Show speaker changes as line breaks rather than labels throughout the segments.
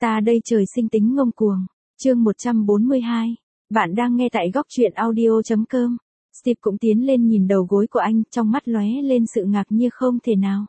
Ta đây trời sinh tính ngông cuồng. Chương 142. Bạn đang nghe tại góc truyện audio.com. Steve cũng tiến lên nhìn đầu gối của anh, trong mắt lóe lên sự ngạc nhiên không thể nào.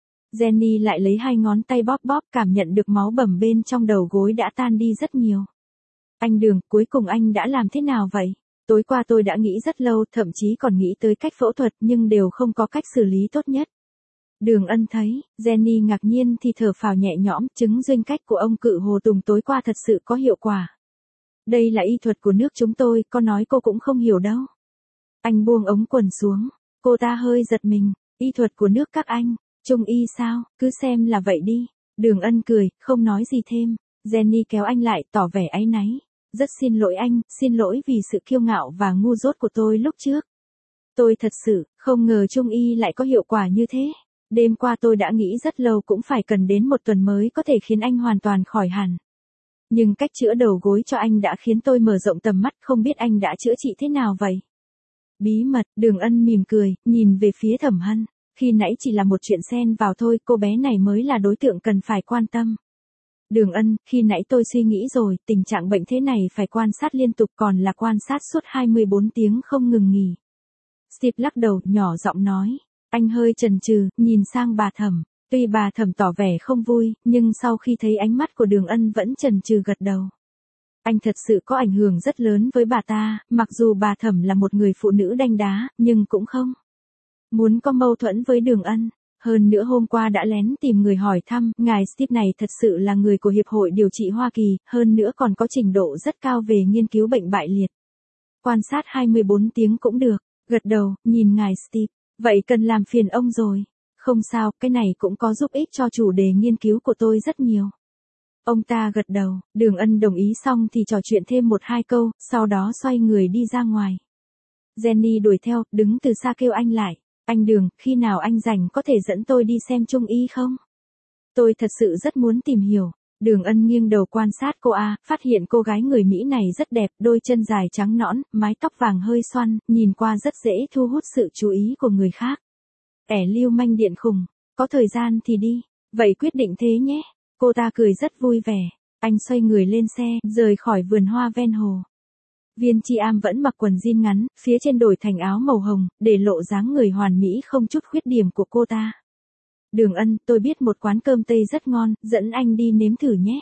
Jenny lại lấy hai ngón tay bóp bóp, cảm nhận được máu bầm bên trong đầu gối đã tan đi rất nhiều. Anh Đường, cuối cùng anh đã làm thế nào vậy? Tối qua tôi đã nghĩ rất lâu, thậm chí còn nghĩ tới cách phẫu thuật nhưng đều không có cách xử lý tốt nhất. Đường Ân thấy, Jenny ngạc nhiên thì thở phào nhẹ nhõm, chứng duyên cách của ông Cự Hồ Tùng tối qua thật sự có hiệu quả. Đây là y thuật của nước chúng tôi, có nói cô cũng không hiểu đâu. Anh buông ống quần xuống, cô ta hơi giật mình, y thuật của nước các anh, trung y sao, cứ xem là vậy đi. Đường Ân cười, không nói gì thêm. Jenny kéo anh lại, tỏ vẻ áy náy. Rất xin lỗi anh, xin lỗi vì sự kiêu ngạo và ngu dốt của tôi lúc trước. Tôi thật sự, không ngờ trung y lại có hiệu quả như thế. Đêm qua tôi đã nghĩ rất lâu cũng phải cần đến một tuần mới có thể khiến anh hoàn toàn khỏi hẳn. Nhưng cách chữa đầu gối cho anh đã khiến tôi mở rộng tầm mắt, không biết anh đã chữa trị thế nào vậy? Bí mật, Đường Ân mỉm cười, nhìn về phía Thẩm Hân. Khi nãy chỉ là một chuyện xen vào thôi, cô bé này mới là đối tượng cần phải quan tâm. Đường Ân, khi nãy tôi suy nghĩ rồi, tình trạng bệnh thế này phải quan sát liên tục, còn là quan sát suốt 24 tiếng không ngừng nghỉ. Steve lắc đầu, nhỏ giọng nói. Anh hơi chần chừ, nhìn sang bà Thẩm. Tuy bà Thẩm tỏ vẻ không vui, nhưng sau khi thấy ánh mắt của Đường Ân vẫn chần chừ gật đầu. Anh thật sự có ảnh hưởng rất lớn với bà ta, mặc dù bà Thẩm là một người phụ nữ đanh đá, nhưng cũng không muốn có mâu thuẫn với Đường Ân. Hơn nữa hôm qua đã lén tìm người hỏi thăm, ngài Steve này thật sự là người của Hiệp hội Điều trị Hoa Kỳ, hơn nữa còn có trình độ rất cao về nghiên cứu bệnh bại liệt. Quan sát 24 tiếng cũng được, gật đầu, nhìn ngài Steve. Vậy cần làm phiền ông rồi. Không sao, cái này cũng có giúp ích cho chủ đề nghiên cứu của tôi rất nhiều. Ông ta gật đầu, Đường Ân đồng ý xong thì trò chuyện thêm 1-2 câu, sau đó xoay người đi ra ngoài. Jenny đuổi theo, đứng từ xa kêu anh lại. Anh Đường, khi nào anh rảnh có thể dẫn tôi đi xem trung y không? Tôi thật sự rất muốn tìm hiểu. Đường Ân nghiêng đầu quan sát cô phát hiện cô gái người Mỹ này rất đẹp, đôi chân dài trắng nõn, mái tóc vàng hơi xoăn, nhìn qua rất dễ thu hút sự chú ý của người khác. Kẻ lưu manh điện khùng, có thời gian thì đi, vậy quyết định thế nhé. Cô ta cười rất vui vẻ, anh xoay người lên xe, rời khỏi vườn hoa ven hồ. Viên Chi Am vẫn mặc quần jean ngắn, phía trên đổi thành áo màu hồng, để lộ dáng người hoàn mỹ không chút khuyết điểm của cô ta. Đường Ân, tôi biết một quán cơm Tây rất ngon, dẫn anh đi nếm thử nhé.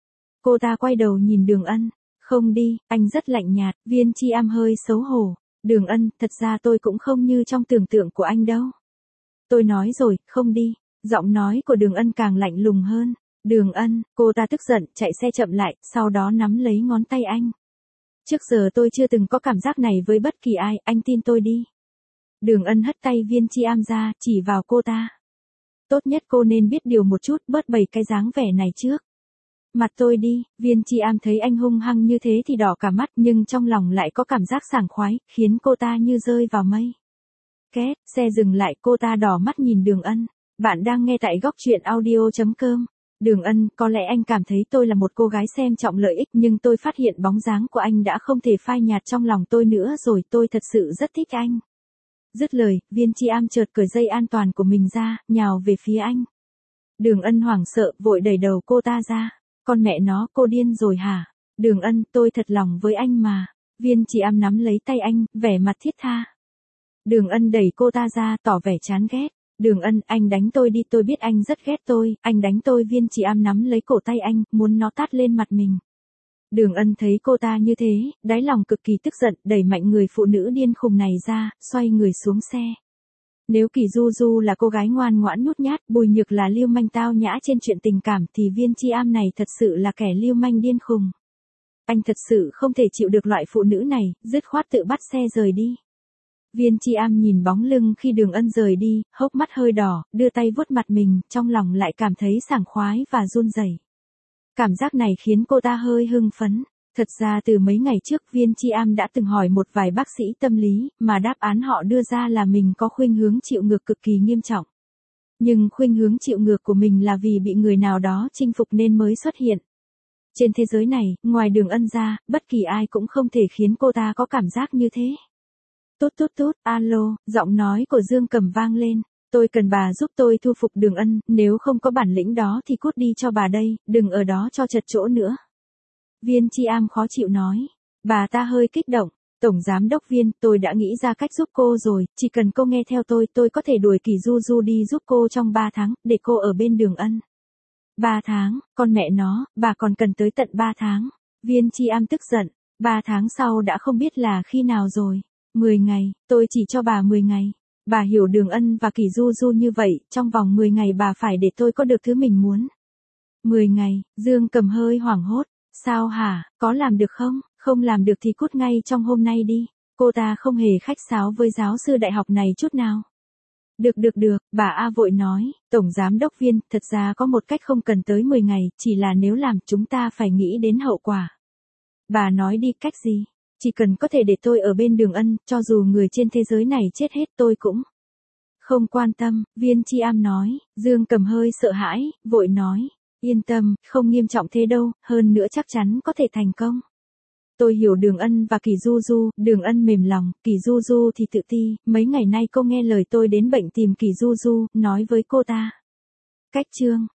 Cô ta quay đầu nhìn Đường Ân. Không đi, anh rất lạnh nhạt. Viên Chi Am hơi xấu hổ. Đường Ân, thật ra tôi cũng không như trong tưởng tượng của anh đâu. Tôi nói rồi, không đi. Giọng nói của Đường Ân càng lạnh lùng hơn. Đường Ân, cô ta tức giận, chạy xe chậm lại, sau đó nắm lấy ngón tay anh. Trước giờ tôi chưa từng có cảm giác này với bất kỳ ai, anh tin tôi đi. Đường Ân hất tay Viên Chi Am ra, chỉ vào cô ta. Tốt nhất cô nên biết điều một chút, bớt bày cái dáng vẻ này trước. Mặt tôi đi. Viên Chi Am thấy anh hung hăng như thế thì đỏ cả mắt, nhưng trong lòng lại có cảm giác sảng khoái, khiến cô ta như rơi vào mây. Két, xe dừng lại, cô ta đỏ mắt nhìn Đường Ân. Bạn đang nghe tại góc truyện audio.com. Đường Ân, có lẽ anh cảm thấy tôi là một cô gái xem trọng lợi ích, nhưng tôi phát hiện bóng dáng của anh đã không thể phai nhạt trong lòng tôi nữa rồi, tôi thật sự rất thích anh. Dứt lời, Viên Chi Am chợt cởi dây an toàn của mình ra, nhào về phía anh. Đường Ân hoảng sợ, vội đẩy đầu cô ta ra. Con mẹ nó, cô điên rồi hả? Đường Ân, tôi thật lòng với anh mà. Viên Chi Am nắm lấy tay anh, vẻ mặt thiết tha. Đường Ân đẩy cô ta ra, tỏ vẻ chán ghét. Đường Ân, anh đánh tôi đi, tôi biết anh rất ghét tôi, anh đánh tôi. Viên Chi Am nắm lấy cổ tay anh, muốn nó tát lên mặt mình. Đường Ân thấy cô ta như thế, đáy lòng cực kỳ tức giận, đẩy mạnh người phụ nữ điên khùng này ra, xoay người xuống xe. Nếu Kỳ Du Du là cô gái ngoan ngoãn nhút nhát, Bùi Nhược là lưu manh tao nhã trên chuyện tình cảm, thì Viên Chi Am này thật sự là kẻ lưu manh điên khùng. Anh thật sự không thể chịu được loại phụ nữ này, dứt khoát tự bắt xe rời đi. Viên Chi Am nhìn bóng lưng khi Đường Ân rời đi, hốc mắt hơi đỏ, đưa tay vuốt mặt mình, trong lòng lại cảm thấy sảng khoái và run rẩy. Cảm giác này khiến cô ta hơi hưng phấn. Thật ra từ mấy ngày trước Viên Chi Am đã từng hỏi một vài bác sĩ tâm lý, mà đáp án họ đưa ra là mình có khuynh hướng chịu ngược cực kỳ nghiêm trọng. Nhưng khuynh hướng chịu ngược của mình là vì bị người nào đó chinh phục nên mới xuất hiện. Trên thế giới này, ngoài Đường Ân ra, bất kỳ ai cũng không thể khiến cô ta có cảm giác như thế. Tút tút tút, alo, giọng nói của Dương Cầm vang lên. Tôi cần bà giúp tôi thu phục Đường Ân, nếu không có bản lĩnh đó thì cút đi cho bà đây, đừng ở đó cho chật chỗ nữa. Viên Chi Am khó chịu nói. Bà ta hơi kích động. Tổng giám đốc Viên, tôi đã nghĩ ra cách giúp cô rồi, chỉ cần cô nghe theo tôi có thể đuổi Kỳ Du Du đi giúp cô trong 3 tháng, để cô ở bên Đường Ân. 3 tháng, con mẹ nó, bà còn cần tới tận 3 tháng. Viên Chi Am tức giận, 3 tháng sau đã không biết là khi nào rồi. 10 ngày, tôi chỉ cho bà 10 ngày. Bà hiểu Đường Ân và Kỳ Du Du như vậy, trong vòng 10 ngày bà phải để tôi có được thứ mình muốn. 10 ngày, Dương Cầm hơi hoảng hốt. Sao hả, có làm được không? Không làm được thì cút ngay trong hôm nay đi. Cô ta không hề khách sáo với giáo sư đại học này chút nào. Được, bà A vội nói, Tổng giám đốc Viên, thật ra có một cách không cần tới 10 ngày, chỉ là nếu làm chúng ta phải nghĩ đến hậu quả. Bà nói đi, cách gì? Chỉ cần có thể để tôi ở bên Đường Ân, cho dù người trên thế giới này chết hết tôi cũng không quan tâm, Viên Chi Am nói. Dương Cầm hơi sợ hãi, vội nói, yên tâm, không nghiêm trọng thế đâu, hơn nữa chắc chắn có thể thành công. Tôi hiểu Đường Ân và Kỳ Du Du, Đường Ân mềm lòng, Kỳ Du Du thì tự ti, mấy ngày nay cô nghe lời tôi đến bệnh tìm Kỳ Du Du, nói với cô ta. Cách chương